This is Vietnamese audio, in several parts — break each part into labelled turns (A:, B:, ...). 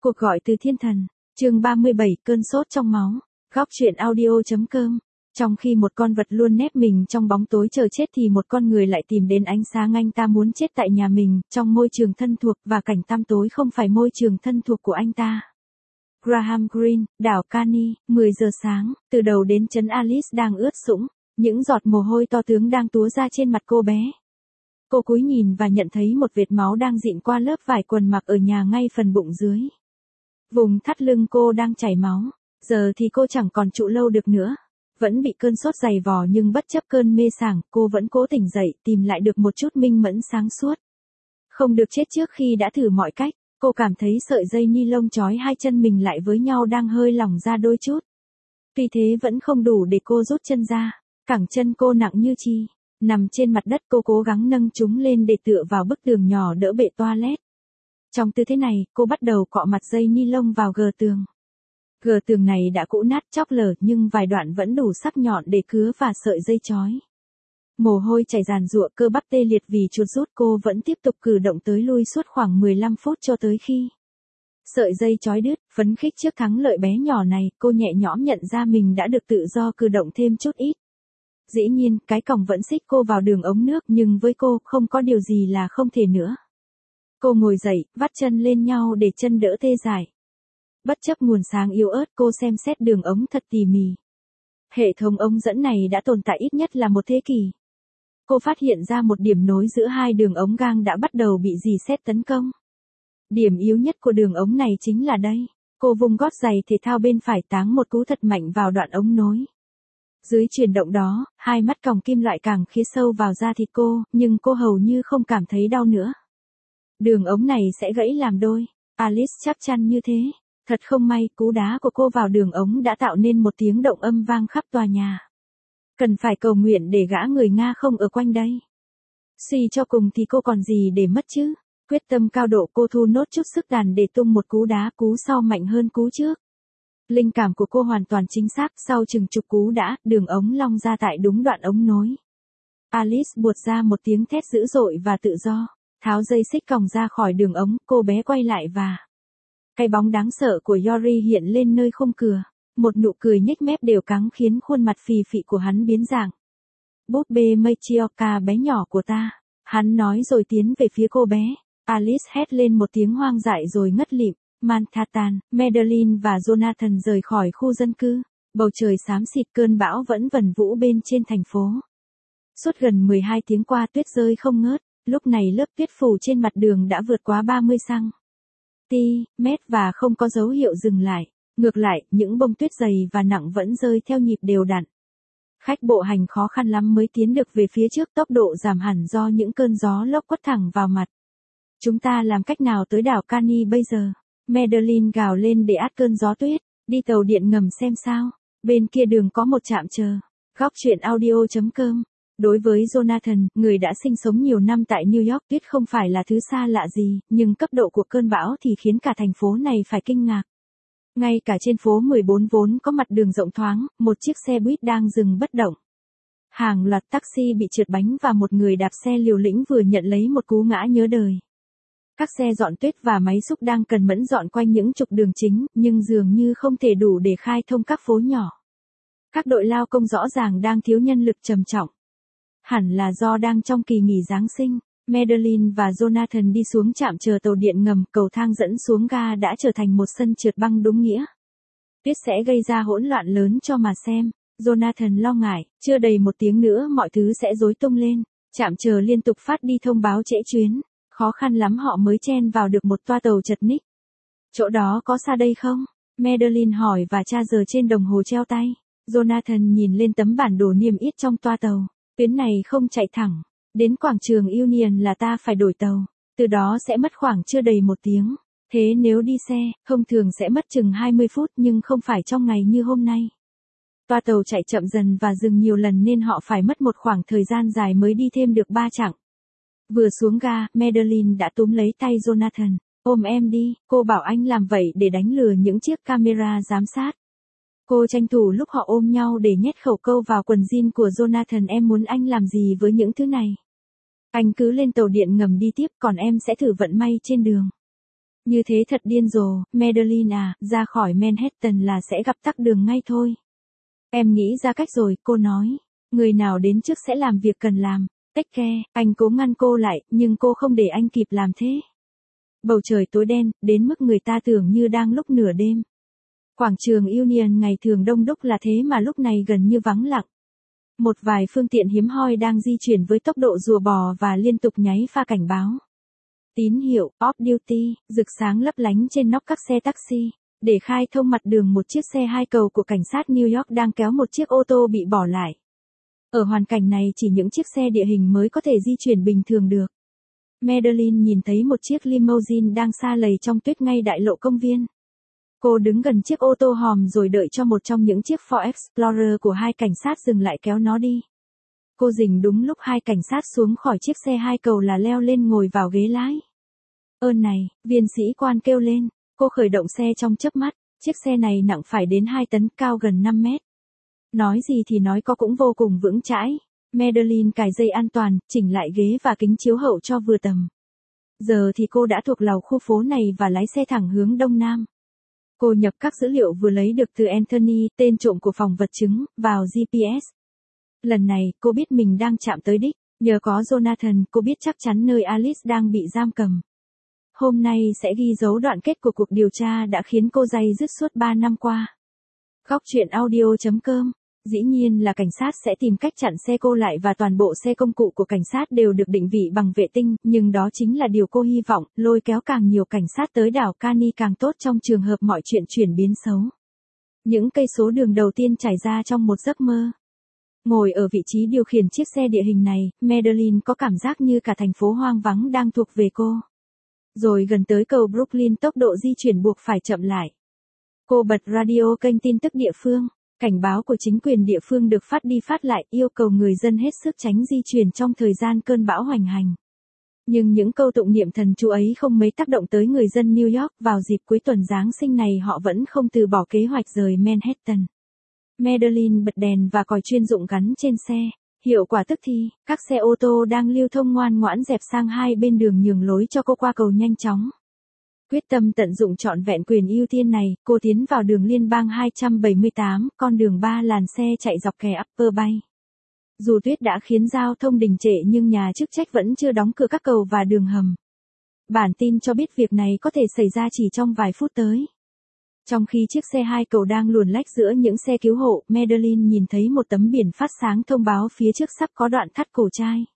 A: Cuộc gọi từ thiên thần, chương 37, cơn sốt trong máu, góc truyện audio.com. Trong khi một con vật luôn nép mình trong bóng tối chờ chết thì một con người lại tìm đến ánh sáng. Anh ta muốn chết tại nhà mình, trong môi trường thân thuộc, và cảnh tăm tối không phải môi trường thân thuộc của anh ta. Graham Greene, đảo Caney, 10 giờ sáng, từ đầu đến chân Alice đang ướt sũng, những giọt mồ hôi to tướng đang túa ra trên mặt cô bé. Cô cúi nhìn và nhận thấy một vệt máu đang dịn qua lớp vải quần mặc ở nhà ngay phần bụng dưới. Vùng thắt lưng cô đang chảy máu, giờ thì cô chẳng còn trụ lâu được nữa. Vẫn bị cơn sốt dày vò nhưng bất chấp cơn mê sảng, cô vẫn cố tỉnh dậy, tìm lại được một chút minh mẫn sáng suốt. Không được chết trước khi đã thử mọi cách, cô cảm thấy sợi dây ni lông trói hai chân mình lại với nhau đang hơi lỏng ra đôi chút. Tuy thế vẫn không đủ để cô rút chân ra, cẳng chân cô nặng như chi. Nằm trên mặt đất cô cố gắng nâng chúng lên để tựa vào bức tường nhỏ đỡ bệ toilet. Trong tư thế này, cô bắt đầu cọ mặt dây ni lông vào gờ tường. Gờ tường này đã cũ nát chóc lở nhưng vài đoạn vẫn đủ sắc nhọn để cứa và sợi dây trói. Mồ hôi chảy ràn rụa, cơ bắp tê liệt vì chuột rút, cô vẫn tiếp tục cử động tới lui suốt khoảng 15 phút cho tới khi sợi dây trói đứt. Phấn khích trước thắng lợi bé nhỏ này, cô nhẹ nhõm nhận ra mình đã được tự do cử động thêm chút ít. Dĩ nhiên, cái còng vẫn xích cô vào đường ống nước nhưng với cô không có điều gì là không thể nữa. Cô ngồi dậy, vắt chân lên nhau để chân đỡ tê dại. Bất chấp nguồn sáng yếu ớt, cô xem xét đường ống thật tỉ mỉ. Hệ thống ống dẫn này đã tồn tại ít nhất là một thế kỷ. Cô phát hiện ra một điểm nối giữa hai đường ống gang đã bắt đầu bị rỉ sét tấn công. Điểm yếu nhất của đường ống này chính là đây. Cô vung gót giày thể thao bên phải táng một cú thật mạnh vào đoạn ống nối. Dưới chuyển động đó, hai mắt còng kim loại càng khía sâu vào da thịt cô, nhưng cô hầu như không cảm thấy đau nữa. Đường ống này sẽ gãy làm đôi. Alice chắp chăn như thế. Thật không may, cú đá của cô vào đường ống đã tạo nên một tiếng động âm vang khắp tòa nhà. Cần phải cầu nguyện để gã người Nga không ở quanh đây. Suy cho cùng thì cô còn gì để mất chứ. Quyết tâm cao độ, cô thu nốt chút sức đàn để tung một cú đá, cú sau mạnh hơn cú trước. Linh cảm của cô hoàn toàn chính xác, sau chừng chục cú đá, đường ống long ra tại đúng đoạn ống nối. Alice buột ra một tiếng thét dữ dội và tự do, tháo dây xích còng ra khỏi đường ống, cô bé quay lại và cái bóng đáng sợ của Yori hiện lên nơi khung cửa. Một nụ cười nhếch mép đều cắng khiến khuôn mặt phì phì của hắn biến dạng. Búp bê Machioka bé nhỏ của ta, hắn nói rồi tiến về phía cô bé. Alice hét lên một tiếng hoang dại rồi ngất lịm. Manhattan, Madeline và Jonathan rời khỏi khu dân cư. Bầu trời xám xịt, cơn bão vẫn vần vũ bên trên thành phố. Suốt gần 12 tiếng qua tuyết rơi không ngớt, lúc này lớp tuyết phủ trên mặt đường đã vượt quá 30 cm và không có dấu hiệu dừng lại. Ngược lại, những bông tuyết dày và nặng vẫn rơi theo nhịp đều đặn. Khách bộ hành khó khăn lắm mới tiến được về phía trước, tốc độ giảm hẳn do những cơn gió lốc quất thẳng vào mặt. Chúng ta làm cách nào tới đảo Caney bây giờ? Madeline gào lên để át cơn gió tuyết. Đi tàu điện ngầm xem sao. Bên kia đường có một trạm chờ. Góc truyện audio.com. Đối với Jonathan, người đã sinh sống nhiều năm tại New York, tuyết không phải là thứ xa lạ gì, nhưng cấp độ của cơn bão thì khiến cả thành phố này phải kinh ngạc. Ngay cả trên phố 14 vốn có mặt đường rộng thoáng, một chiếc xe buýt đang dừng bất động. Hàng loạt taxi bị trượt bánh và một người đạp xe liều lĩnh vừa nhận lấy một cú ngã nhớ đời. Các xe dọn tuyết và máy xúc đang cần mẫn dọn quanh những trục đường chính, nhưng dường như không thể đủ để khai thông các phố nhỏ. Các đội lao công rõ ràng đang thiếu nhân lực trầm trọng. Hẳn là do đang trong kỳ nghỉ Giáng sinh. Madeline và Jonathan đi xuống trạm chờ tàu điện ngầm, cầu thang dẫn xuống ga đã trở thành một sân trượt băng đúng nghĩa. Tuyết sẽ gây ra hỗn loạn lớn cho mà xem. Jonathan lo ngại, chưa đầy một tiếng nữa mọi thứ sẽ rối tung lên. Trạm chờ liên tục phát đi thông báo trễ chuyến. Khó khăn lắm họ mới chen vào được một toa tàu chật ních. Chỗ đó có xa đây không? Madeline hỏi và tra giờ trên đồng hồ treo tay. Jonathan nhìn lên tấm bản đồ niêm yết trong toa tàu. Tuyến này không chạy thẳng. Đến quảng trường Union là ta phải đổi tàu. Từ đó sẽ mất khoảng chưa đầy một tiếng. Thế nếu đi xe, thông thường sẽ mất chừng 20 phút nhưng không phải trong ngày như hôm nay. Toa tàu chạy chậm dần và dừng nhiều lần nên họ phải mất một khoảng thời gian dài mới đi thêm được 3 chặng. Vừa xuống ga, Madeline đã túm lấy tay Jonathan. Ôm em đi, cô bảo anh làm vậy để đánh lừa những chiếc camera giám sát. Cô tranh thủ lúc họ ôm nhau để nhét khẩu câu vào quần jean của Jonathan. Em muốn anh làm gì với những thứ này? Anh cứ lên tàu điện ngầm đi tiếp, còn em sẽ thử vận may trên đường. Như thế thật điên rồ, Madeline à, ra khỏi Manhattan là sẽ gặp tắc đường ngay thôi. Em nghĩ ra cách rồi, cô nói. Người nào đến trước sẽ làm việc cần làm. Take care, anh cố ngăn cô lại, nhưng cô không để anh kịp làm thế. Bầu trời tối đen, đến mức người ta tưởng như đang lúc nửa đêm. Quảng trường Union ngày thường đông đúc là thế mà lúc này gần như vắng lặng. Một vài phương tiện hiếm hoi đang di chuyển với tốc độ rùa bò và liên tục nháy pha cảnh báo. Tín hiệu off duty rực sáng lấp lánh trên nóc các xe taxi. Để khai thông mặt đường, một chiếc xe hai cầu của cảnh sát New York đang kéo một chiếc ô tô bị bỏ lại. Ở hoàn cảnh này chỉ những chiếc xe địa hình mới có thể di chuyển bình thường được. Madeline nhìn thấy một chiếc limousine đang sa lầy trong tuyết ngay đại lộ công viên. Cô đứng gần chiếc ô tô hòm rồi đợi cho một trong những chiếc Ford Explorer của hai cảnh sát dừng lại kéo nó đi. Cô dình đúng lúc hai cảnh sát xuống khỏi chiếc xe hai cầu là leo lên ngồi vào ghế lái. Ơn này, viên sĩ quan kêu lên. Cô khởi động xe trong chớp mắt. Chiếc xe này nặng phải đến 2 tấn, cao gần 5 mét. Nói gì thì nói, có cũng vô cùng vững chãi. Madeline cài dây an toàn, chỉnh lại ghế và kính chiếu hậu cho vừa tầm. Giờ thì cô đã thuộc lòng khu phố này và lái xe thẳng hướng đông nam. Cô nhập các dữ liệu vừa lấy được từ Anthony, tên trộm của phòng vật chứng, vào GPS. Lần này, cô biết mình đang chạm tới đích. Nhờ có Jonathan, cô biết chắc chắn nơi Alice đang bị giam cầm. Hôm nay sẽ ghi dấu đoạn kết của cuộc điều tra đã khiến cô day dứt suốt 3 năm qua. Góc truyện audio.com. Dĩ nhiên là cảnh sát sẽ tìm cách chặn xe cô lại và toàn bộ xe công cụ của cảnh sát đều được định vị bằng vệ tinh, nhưng đó chính là điều cô hy vọng, lôi kéo càng nhiều cảnh sát tới đảo Cani càng tốt trong trường hợp mọi chuyện chuyển biến xấu. Những cây số đường đầu tiên trải ra trong một giấc mơ. Ngồi ở vị trí điều khiển chiếc xe địa hình này, Madeline có cảm giác như cả thành phố hoang vắng đang thuộc về cô. Rồi gần tới cầu Brooklyn, tốc độ di chuyển buộc phải chậm lại. Cô bật radio kênh tin tức địa phương. Cảnh báo của chính quyền địa phương được phát đi phát lại, yêu cầu người dân hết sức tránh di chuyển trong thời gian cơn bão hoành hành. Nhưng những câu tụng niệm thần chú ấy không mấy tác động tới người dân New York. Vào dịp cuối tuần Giáng sinh này họ vẫn không từ bỏ kế hoạch rời Manhattan. Madeline bật đèn và còi chuyên dụng gắn trên xe. Hiệu quả tức thì, các xe ô tô đang lưu thông ngoan ngoãn dẹp sang hai bên đường nhường lối cho cô qua cầu nhanh chóng. Quyết tâm tận dụng trọn vẹn quyền ưu tiên này, cô tiến vào đường liên bang 278, con đường 3 làn xe chạy dọc kè Upper Bay. Dù tuyết đã khiến giao thông đình trệ nhưng nhà chức trách vẫn chưa đóng cửa các cầu và đường hầm. Bản tin cho biết việc này có thể xảy ra chỉ trong vài phút tới. Trong khi chiếc xe hai cầu đang luồn lách giữa những xe cứu hộ, Madeline nhìn thấy một tấm biển phát sáng thông báo phía trước sắp có đoạn thắt cổ trai.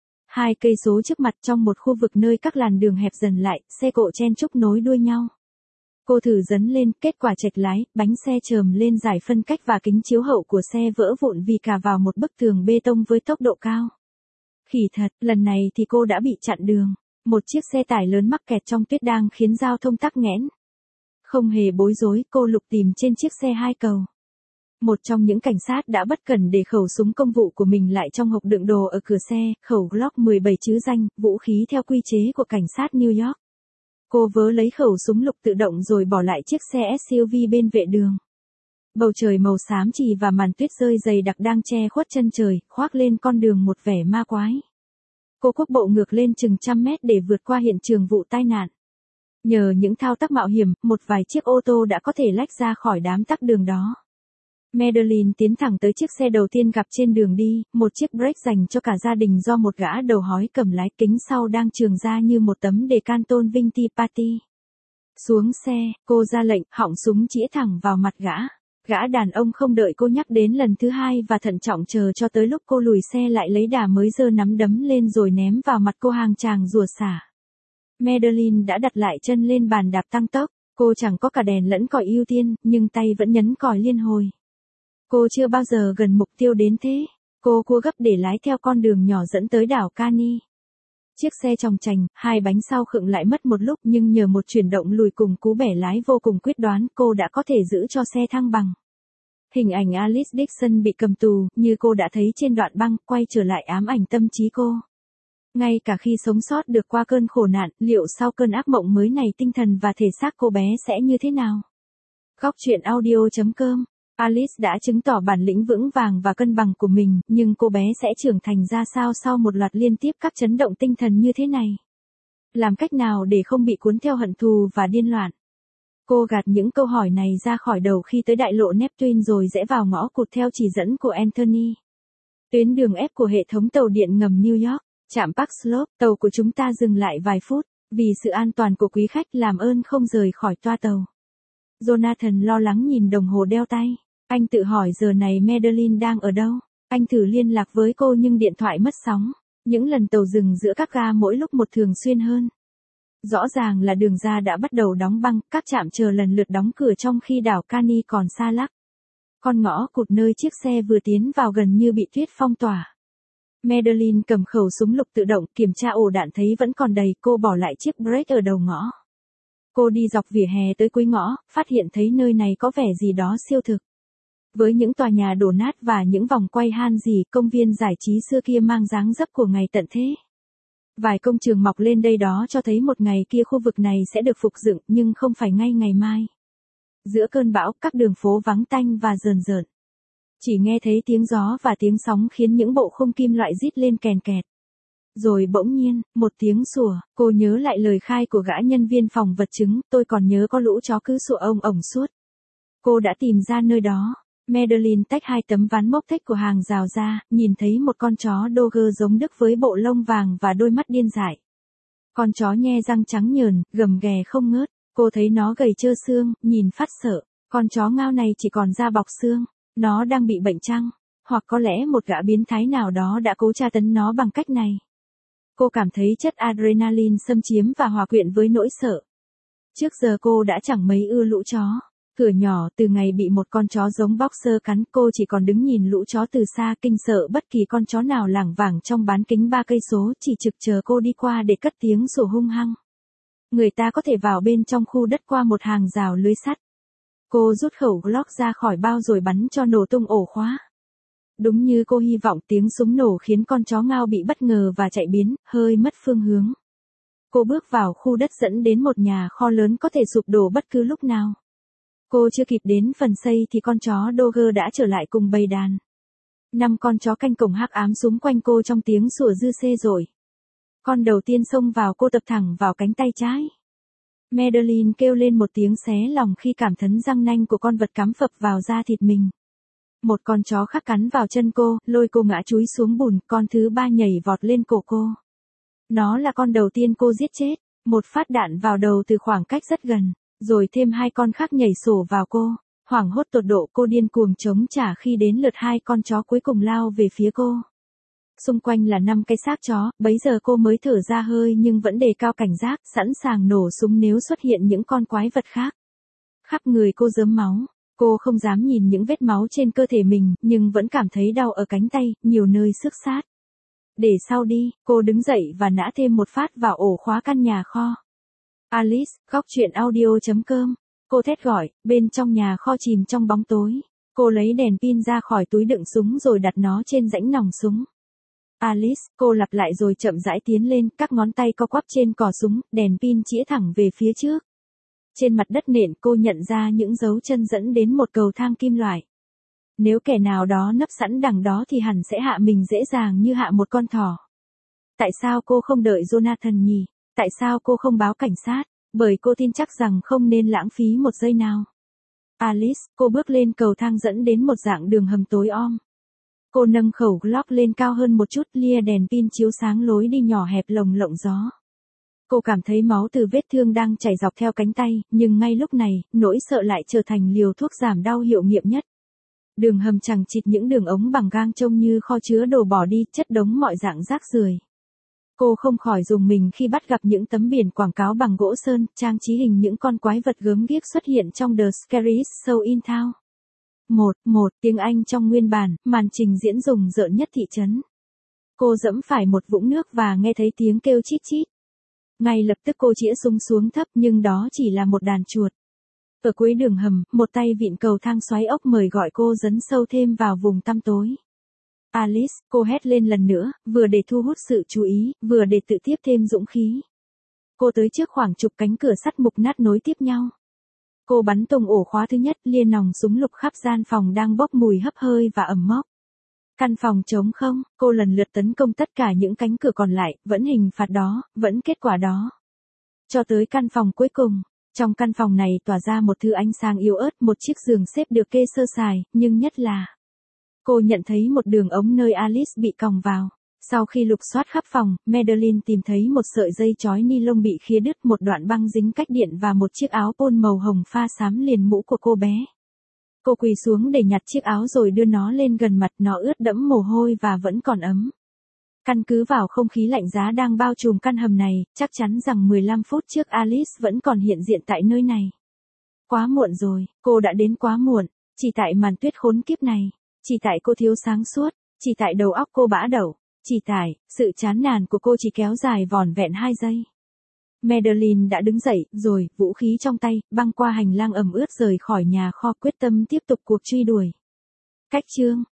A: 2 cây số trước mặt, trong một khu vực nơi các làn đường hẹp dần lại, xe cộ chen chúc nối đuôi nhau. Cô thử dấn lên, kết quả chệch lái, bánh xe chồm lên giải phân cách và kính chiếu hậu của xe vỡ vụn vì cà vào một bức tường bê tông với tốc độ cao. Khỉ thật, lần này thì cô đã bị chặn đường. Một chiếc xe tải lớn mắc kẹt trong tuyết đang khiến giao thông tắc nghẽn. Không hề bối rối, cô lục tìm trên chiếc xe hai cầu. Một trong những cảnh sát đã bất cẩn để khẩu súng công vụ của mình lại trong hộp đựng đồ ở cửa xe, khẩu Glock 17 chứ danh, vũ khí theo quy chế của cảnh sát New York. Cô vớ lấy khẩu súng lục tự động rồi bỏ lại chiếc xe SUV bên vệ đường. Bầu trời màu xám chì và màn tuyết rơi dày đặc đang che khuất chân trời, khoác lên con đường một vẻ ma quái. Cô quốc bộ ngược lên chừng 100 mét để vượt qua hiện trường vụ tai nạn. Nhờ những thao tác mạo hiểm, một vài chiếc ô tô đã có thể lách ra khỏi đám tắc đường đó. Madeline tiến thẳng tới chiếc xe đầu tiên gặp trên đường đi, một chiếc break dành cho cả gia đình do một gã đầu hói cầm lái, kính sau đang trường ra như một tấm đề can tôn vinh Tea Party. Xuống xe, cô ra lệnh, họng súng chĩa thẳng vào mặt gã. Gã đàn ông không đợi cô nhắc đến lần thứ hai và thận trọng chờ cho tới lúc cô lùi xe lại lấy đà mới giơ nắm đấm lên rồi ném vào mặt cô hàng tràng rùa xả. Madeline đã đặt lại chân lên bàn đạp tăng tốc, cô chẳng có cả đèn lẫn còi ưu tiên, nhưng tay vẫn nhấn còi liên hồi. Cô chưa bao giờ gần mục tiêu đến thế. Cô cua gấp để lái theo con đường nhỏ dẫn tới đảo Cani. Chiếc xe chòng chành, hai bánh sau khựng lại mất một lúc nhưng nhờ một chuyển động lùi cùng cú bẻ lái vô cùng quyết đoán, cô đã có thể giữ cho xe thăng bằng. Hình ảnh Alice Dixon bị cầm tù, như cô đã thấy trên đoạn băng, quay trở lại ám ảnh tâm trí cô. Ngay cả khi sống sót được qua cơn khổ nạn, liệu sau cơn ác mộng mới này tinh thần và thể xác cô bé sẽ như thế nào? Góc truyện audio.com. Alice đã chứng tỏ bản lĩnh vững vàng và cân bằng của mình, nhưng cô bé sẽ trưởng thành ra sao sau một loạt liên tiếp các chấn động tinh thần như thế này? Làm cách nào để không bị cuốn theo hận thù và điên loạn? Cô gạt những câu hỏi này ra khỏi đầu khi tới đại lộ Neptune rồi rẽ vào ngõ cụt theo chỉ dẫn của Anthony. Tuyến đường F của hệ thống tàu điện ngầm New York, trạm Park Slope, tàu của chúng ta dừng lại vài phút. Vì sự an toàn của quý khách làm ơn không rời khỏi toa tàu. Jonathan lo lắng nhìn đồng hồ đeo tay. Anh tự hỏi giờ này Madeline đang ở đâu. Anh thử liên lạc với cô nhưng điện thoại mất sóng. Những lần tàu dừng giữa các ga mỗi lúc một thường xuyên hơn. Rõ ràng là đường ra đã bắt đầu đóng băng, các trạm chờ lần lượt đóng cửa trong khi đảo Cani còn xa lắc. Con ngõ cụt nơi chiếc xe vừa tiến vào gần như bị tuyết phong tỏa. Madeline cầm khẩu súng lục tự động kiểm tra ổ đạn thấy vẫn còn đầy, cô bỏ lại chiếc break ở đầu ngõ. Cô đi dọc vỉa hè tới cuối ngõ, phát hiện thấy nơi này có vẻ gì đó siêu thực. Với những tòa nhà đổ nát và những vòng quay han rỉ, công viên giải trí xưa kia mang dáng dấp của ngày tận thế. Vài công trường mọc lên đây đó cho thấy một ngày kia khu vực này sẽ được phục dựng nhưng không phải ngay ngày mai. Giữa cơn bão, các đường phố vắng tanh và rờn rợn. Chỉ nghe thấy tiếng gió và tiếng sóng khiến những bộ khung kim loại rít lên kèn kẹt. Rồi bỗng nhiên, một tiếng sủa, cô nhớ lại lời khai của gã nhân viên phòng vật chứng, tôi còn nhớ có lũ chó cứ sủa ông ổng suốt. Cô đã tìm ra nơi đó. Madeline tách hai tấm ván mốc thếch của hàng rào ra, nhìn thấy một con chó Doger giống Đức với bộ lông vàng và đôi mắt điên dại. Con chó nhe răng trắng nhờn, gầm ghè không ngớt, cô thấy nó gầy trơ xương, nhìn phát sợ. Con chó ngao này chỉ còn da bọc xương, nó đang bị bệnh chăng? Hoặc có lẽ một gã biến thái nào đó đã cố tra tấn nó bằng cách này. Cô cảm thấy chất adrenaline xâm chiếm và hòa quyện với nỗi sợ. Trước giờ cô đã chẳng mấy ưa lũ chó. Thuở nhỏ từ ngày bị một con chó giống boxer cắn, cô chỉ còn đứng nhìn lũ chó từ xa, kinh sợ bất kỳ con chó nào lảng vảng trong bán kính 3 cây số, chỉ trực chờ cô đi qua để cất tiếng sủa hung hăng. Người ta có thể vào bên trong khu đất qua một hàng rào lưới sắt. Cô rút khẩu Glock ra khỏi bao rồi bắn cho nổ tung ổ khóa. Đúng như cô hy vọng, tiếng súng nổ khiến con chó ngao bị bất ngờ và chạy biến, hơi mất phương hướng. Cô bước vào khu đất dẫn đến một nhà kho lớn có thể sụp đổ bất cứ lúc nào. Cô chưa kịp đến phần xây thì con chó Doger đã trở lại cùng bầy đàn. 5 con chó canh cổng hắc ám xúm quanh cô trong tiếng sủa dư xê rồi. Con đầu tiên xông vào cô tập thẳng vào cánh tay trái. Madeline kêu lên một tiếng xé lòng khi cảm thấy răng nanh của con vật cắm phập vào da thịt mình. Một con chó khác cắn vào chân cô, lôi cô ngã chúi xuống bùn, con thứ ba nhảy vọt lên cổ cô. Nó là con đầu tiên cô giết chết, một phát đạn vào đầu từ khoảng cách rất gần, rồi thêm 2 con khác nhảy sổ vào cô. Hoảng hốt tột độ, cô điên cuồng chống trả khi đến lượt 2 con chó cuối cùng lao về phía cô. Xung quanh là 5 cái xác chó, bấy giờ cô mới thở ra hơi nhưng vẫn đề cao cảnh giác, sẵn sàng nổ súng nếu xuất hiện những con quái vật khác. Khắp người cô rớm máu, cô không dám nhìn những vết máu trên cơ thể mình, nhưng vẫn cảm thấy đau ở cánh tay, nhiều nơi xước sát. Để sau đi, cô đứng dậy và nã thêm một phát vào ổ khóa căn nhà kho. Alice, góc truyện audio.com. Cô thét gọi, bên trong nhà kho chìm trong bóng tối. Cô lấy đèn pin ra khỏi túi đựng súng rồi đặt nó trên rãnh nòng súng. Alice, cô lặp lại rồi chậm rãi tiến lên, các ngón tay co quắp trên cò súng, đèn pin chĩa thẳng về phía trước. Trên mặt đất nện cô nhận ra những dấu chân dẫn đến một cầu thang kim loại. Nếu kẻ nào đó nấp sẵn đằng đó thì hẳn sẽ hạ mình dễ dàng như hạ một con thỏ. Tại sao cô không đợi Jonathan nhỉ? Tại sao cô không báo cảnh sát? Bởi cô tin chắc rằng không nên lãng phí một giây nào. Alice, cô bước lên cầu thang dẫn đến một dạng đường hầm tối om. Cô nâng khẩu Glock lên cao hơn một chút, lia đèn pin chiếu sáng lối đi nhỏ hẹp lồng lộng gió. Cô cảm thấy máu từ vết thương đang chảy dọc theo cánh tay, nhưng ngay lúc này, nỗi sợ lại trở thành liều thuốc giảm đau hiệu nghiệm nhất. Đường hầm chằng chịt những đường ống bằng gang trông như kho chứa đồ bỏ đi, chất đống mọi dạng rác rưởi. Cô không khỏi rùng mình khi bắt gặp những tấm biển quảng cáo bằng gỗ sơn, trang trí hình những con quái vật gớm ghiếc xuất hiện trong The Scariest Show in Town. Một tiếng Anh trong nguyên bản, màn trình diễn rùng rợn nhất thị trấn. Cô dẫm phải một vũng nước và nghe thấy tiếng kêu chít chít. Ngay lập tức cô chĩa súng xuống thấp nhưng đó chỉ là một đàn chuột. Ở cuối đường hầm, một tay vịn cầu thang xoáy ốc mời gọi cô dấn sâu thêm vào vùng tăm tối. Alice, cô hét lên lần nữa, vừa để thu hút sự chú ý, vừa để tự tiếp thêm dũng khí. Cô tới trước khoảng chục cánh cửa sắt mục nát nối tiếp nhau. Cô bắn tung ổ khóa thứ nhất, liên nòng súng lục khắp gian phòng đang bốc mùi hấp hơi và ẩm mốc. Căn phòng trống không, cô lần lượt tấn công tất cả những cánh cửa còn lại, vẫn hình phạt đó, vẫn kết quả đó. Cho tới căn phòng cuối cùng. Trong căn phòng này tỏa ra một thứ ánh sáng yếu ớt, một chiếc giường xếp được kê sơ sài, nhưng nhất là cô nhận thấy một đường ống nơi Alice bị còng vào. Sau khi lục soát khắp phòng, Madeline tìm thấy một sợi dây chói ni lông bị khía đứt, một đoạn băng dính cách điện và một chiếc áo pôn màu hồng pha xám liền mũ của cô bé. Cô quỳ xuống để nhặt chiếc áo rồi đưa nó lên gần mặt, nó ướt đẫm mồ hôi và vẫn còn ấm. Căn cứ vào không khí lạnh giá đang bao trùm căn hầm này, chắc chắn rằng 15 phút trước Alice vẫn còn hiện diện tại nơi này. Quá muộn rồi, cô đã đến quá muộn, chỉ tại màn tuyết khốn kiếp này, chỉ tại cô thiếu sáng suốt, chỉ tại đầu óc cô bã đẩu, chỉ tại sự chán nản của cô chỉ kéo dài vỏn vẹn 2 giây. Madeline đã đứng dậy, rồi, vũ khí trong tay, băng qua hành lang ẩm ướt rời khỏi nhà kho, quyết tâm tiếp tục cuộc truy đuổi. Cách chương